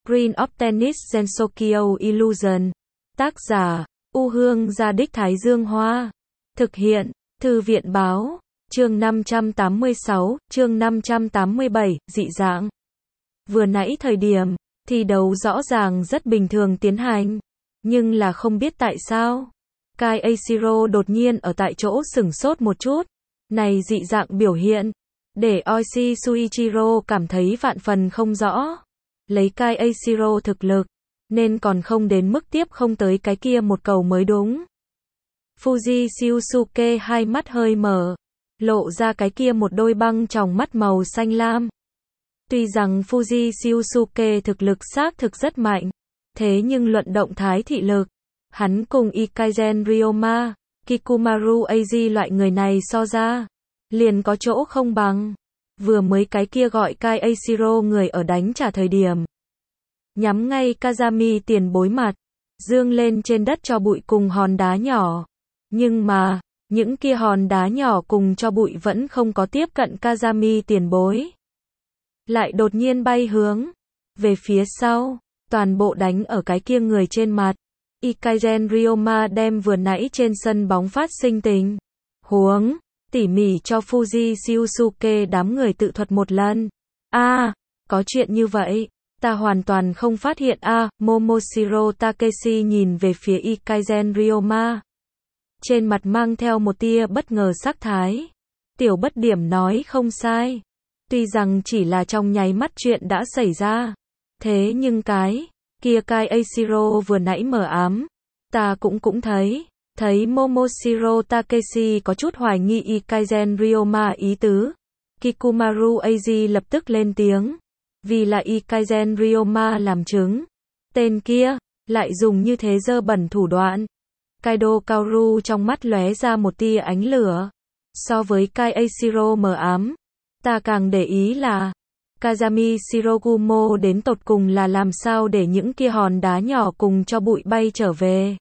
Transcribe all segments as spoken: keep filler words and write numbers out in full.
Screen of Tennis Gensokyo Illusion. Tác giả, U Hương Gia Đích Thái Dương Hoa. Thực hiện, Thư viện Báo. Chương năm trăm tám mươi sáu, chương năm trăm tám mươi bảy, dị dạng. Vừa nãy thời điểm, thi đấu rõ ràng rất bình thường tiến hành. Nhưng là không biết tại sao. Kai Eishiro đột nhiên ở tại chỗ sửng sốt một chút. Này dị dạng biểu hiện. Để Oishi Shuichiro cảm thấy vạn phần không rõ. Lấy Kai Eishiro thực lực. Nên còn không đến mức tiếp không tới cái kia một cầu mới đúng. Fuji Shiosuke hai mắt hơi mở. Lộ ra cái kia một đôi băng tròng mắt màu xanh lam. Tuy rằng Fuji Shiosuke thực lực xác thực rất mạnh. Thế nhưng luận động thái thị lực. Hắn cùng Ikagen Ryoma, Kikumaru Eiji loại người này so ra. Liền có chỗ không bằng. Vừa mới cái kia gọi Kai Eishiro người ở đánh trả thời điểm. Nhắm ngay Kazami tiền bối mặt. Dương lên trên đất cho bụi cùng hòn đá nhỏ. Nhưng mà, những kia hòn đá nhỏ cùng cho bụi vẫn không có tiếp cận Kazami tiền bối. Lại đột nhiên bay hướng. Về phía sau. Toàn bộ đánh ở cái kia người trên mặt. Ikagen Ryoma đem vừa nãy trên sân bóng phát sinh tình huống. Tỉ mỉ cho Fuji Shiosuke đám người tự thuật một lần. A, à, có chuyện như vậy. Ta hoàn toàn không phát hiện a. À, Momoshiro Takeshi nhìn về phía Ikagen Ryoma. Trên mặt mang theo một tia bất ngờ sắc thái. Tiểu bất điểm nói không sai. Tuy rằng chỉ là trong nháy mắt chuyện đã xảy ra. Thế nhưng cái kia Kai Eishiro vừa nãy mờ ám. Ta cũng cũng thấy. Thấy Momoshiro Takeshi có chút hoài nghi Ikagen Ryoma ý tứ. Kikumaru Eiji lập tức lên tiếng. Vì là Ikagen Ryoma làm chứng. Tên kia, lại dùng như thế dơ bẩn thủ đoạn. Kaido Kaoru trong mắt lóe ra một tia ánh lửa. So với Kai Eishiro mờ ám, ta càng để ý là Kazami Shirogumo đến tột cùng là làm sao để những kia hòn đá nhỏ cùng cho bụi bay trở về.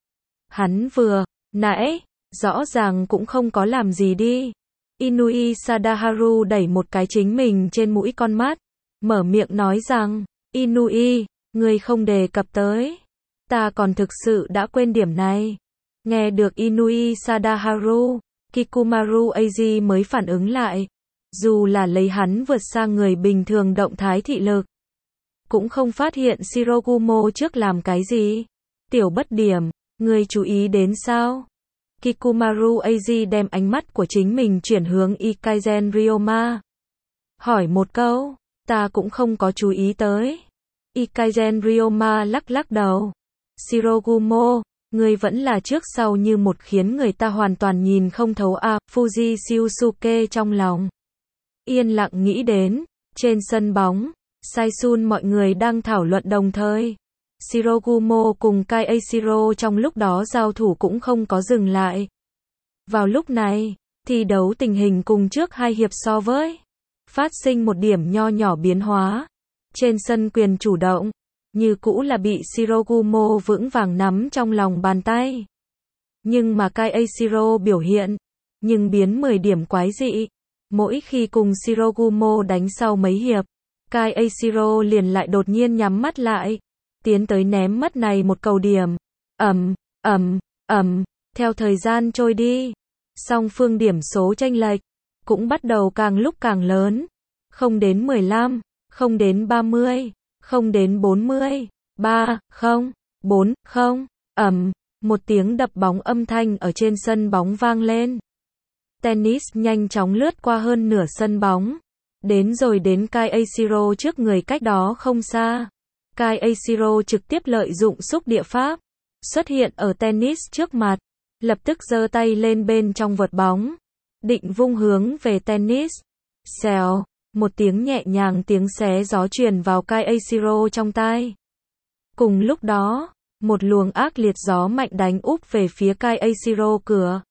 Hắn vừa nãy, rõ ràng cũng không có làm gì đi. Inui Sadaharu đẩy một cái chính mình trên mũi con mắt. Mở miệng nói rằng, Inui, ngươi không đề cập tới. Ta còn thực sự đã quên điểm này. Nghe được Inui Sadaharu, Kikumaru Eiji mới phản ứng lại. Dù là lấy hắn vượt xa người bình thường động thái thị lực. Cũng không phát hiện Shirogumo trước làm cái gì. Tiểu bất điểm, ngươi chú ý đến sao? Kikumaru Eiji đem ánh mắt của chính mình chuyển hướng Ikagen Ryoma. Hỏi một câu, ta cũng không có chú ý tới. Ikagen Ryoma lắc lắc đầu. Shirogumo, ngươi vẫn là trước sau như một khiến người ta hoàn toàn nhìn không thấu a. À, Fuji Shiosuke trong lòng. Yên lặng nghĩ đến, trên sân bóng, Saisun mọi người đang thảo luận đồng thời. Shirogumo cùng Kai Eishiro trong lúc đó giao thủ cũng không có dừng lại. Vào lúc này, thi đấu tình hình cùng trước hai hiệp so với. Phát sinh một điểm nho nhỏ biến hóa. Trên sân quyền chủ động, như cũ là bị Shirogumo vững vàng nắm trong lòng bàn tay. Nhưng mà Kai Eishiro biểu hiện, nhưng biến mười điểm quái dị. Mỗi khi cùng Shirogumo đánh sau mấy hiệp, Kai Eishiro liền lại đột nhiên nhắm mắt lại. Tiến tới ném mất này một cầu điểm. Ầm, ầm, ầm, theo thời gian trôi đi. Song phương điểm số chênh lệch cũng bắt đầu càng lúc càng lớn. Không đến mười lăm, không đến ba mươi, không đến bốn mươi, ba, không, bốn, không, ầm, một tiếng đập bóng âm thanh ở trên sân bóng vang lên. Tennis nhanh chóng lướt qua hơn nửa sân bóng. Đến rồi đến Kai Eishiro trước người cách đó không xa. Kai Eishiro trực tiếp lợi dụng xúc địa pháp. Xuất hiện ở tennis trước mặt. Lập tức giơ tay lên bên trong vợt bóng. Định vung hướng về tennis. Xèo. Một tiếng nhẹ nhàng tiếng xé gió truyền vào Kai Eishiro trong tai. Cùng lúc đó, một luồng ác liệt gió mạnh đánh úp về phía Kai Eishiro cửa.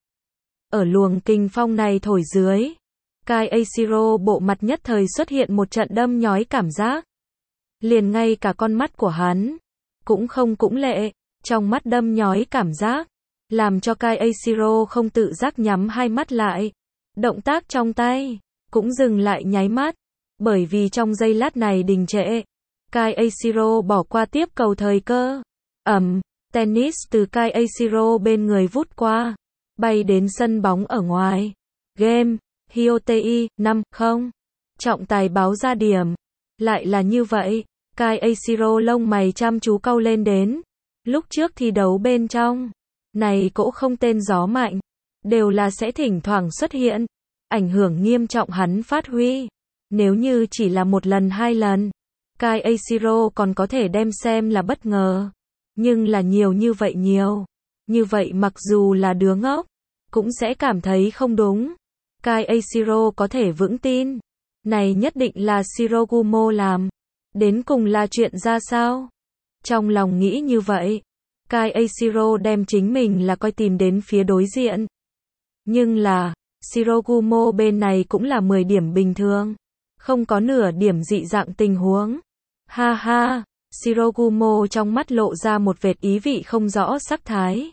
Ở luồng kinh phong này thổi dưới, Kai Eishiro bộ mặt nhất thời xuất hiện một trận đâm nhói cảm giác. Liền ngay cả con mắt của hắn, cũng không cũng lệ, trong mắt đâm nhói cảm giác, làm cho Kai Eishiro không tự giác nhắm hai mắt lại. Động tác trong tay, cũng dừng lại nháy mắt, bởi vì trong giây lát này đình trệ. Kai Ashiro bỏ qua tiếp cầu thời cơ. Ầm, tennis từ Kai Ashiro bên người vút qua, bay đến sân bóng ở ngoài. Game, Hyotei, năm không. Trọng tài báo ra điểm. Lại là như vậy. Kai Ashiro lông mày chăm chú cau lên đến. Lúc trước thi đấu bên trong này cỗ không tên gió mạnh, đều là sẽ thỉnh thoảng xuất hiện, ảnh hưởng nghiêm trọng hắn phát huy. Nếu như chỉ là một lần hai lần, Kai Ashiro còn có thể đem xem là bất ngờ. Nhưng là nhiều như vậy nhiều. Như vậy mặc dù là đứa ngốc, cũng sẽ cảm thấy không đúng. Kai Ashiro có thể vững tin. Này nhất định là Shirogumo làm. Đến cùng là chuyện ra sao? Trong lòng nghĩ như vậy, Kai Ashiro đem chính mình là coi tìm đến phía đối diện. Nhưng là, Shirogumo bên này cũng là mười điểm bình thường. Không có nửa điểm dị dạng tình huống. Ha ha, Shirogumo trong mắt lộ ra một vệt ý vị không rõ sắc thái.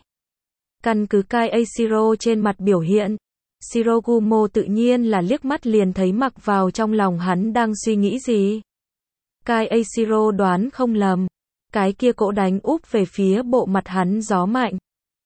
Căn cứ Kai Ashiro trên mặt biểu hiện, Shirogumo tự nhiên là liếc mắt liền thấy mặc vào trong lòng hắn đang suy nghĩ gì. Kai Ashiro đoán không lầm, cái kia cỗ đánh úp về phía bộ mặt hắn gió mạnh.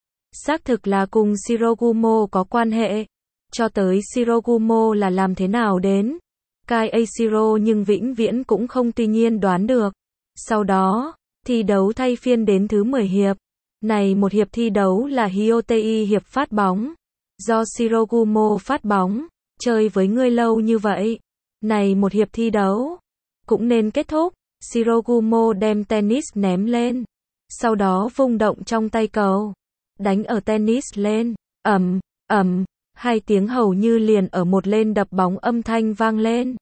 Xác thực là cùng Shirogumo có quan hệ. Cho tới Shirogumo là làm thế nào đến, Kai Ashiro nhưng vĩnh viễn cũng không tuy nhiên đoán được. Sau đó, thi đấu thay phiên đến thứ mười hiệp. Này một hiệp thi đấu là Hyotei hiệp phát bóng. Do Shirogumo phát bóng, chơi với ngươi lâu như vậy. Này một hiệp thi đấu cũng nên kết thúc. Shirogumo đem tennis ném lên. Sau đó vung động trong tay cầu. Đánh ở tennis lên. Ầm, ầm, hai tiếng hầu như liền ở một lên đập bóng âm thanh vang lên.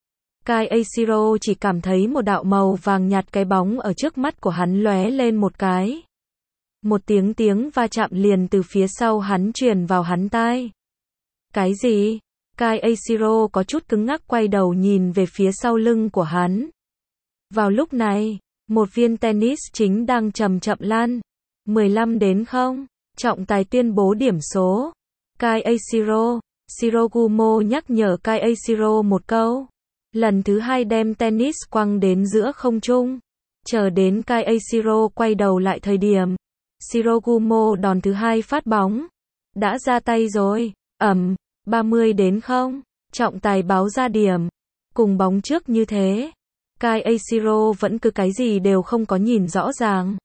Kai Ashiro chỉ cảm thấy một đạo màu vàng nhạt cái bóng ở trước mắt của hắn lóe lên một cái. Một tiếng tiếng va chạm liền từ phía sau hắn truyền vào hắn tai. Cái gì? Kai Ashiro có chút cứng ngắc quay đầu nhìn về phía sau lưng của hắn. Vào lúc này, một viên tennis chính đang chậm chậm lăn. mười lăm đến không. Trọng tài tuyên bố điểm số. Kai Ashiro, Shirogumo nhắc nhở Kai Ashiro một câu. Lần thứ hai đem tennis quăng đến giữa không trung. Chờ đến Kai Ashiro quay đầu lại thời điểm, Shirogumo đòn thứ hai phát bóng. Đã ra tay rồi. Ầm, ba mươi đến không. Trọng tài báo ra điểm. Cùng bóng trước như thế, Kai Ashiro vẫn cứ cái gì đều không có nhìn rõ ràng.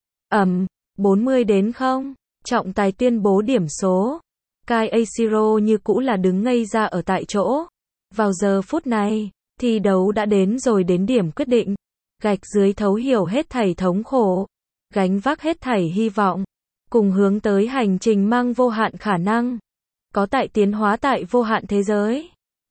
Ầm, bốn mươi đến không. Trọng tài tuyên bố điểm số. Kai Ashiro như cũ là đứng ngây ra ở tại chỗ. Vào giờ phút này, thi đấu đã đến rồi đến điểm quyết định. Gạch dưới thấu hiểu hết thảy thống khổ, gánh vác hết thảy hy vọng, cùng hướng tới hành trình mang vô hạn khả năng. Có tại tiến hóa tại vô hạn thế giới.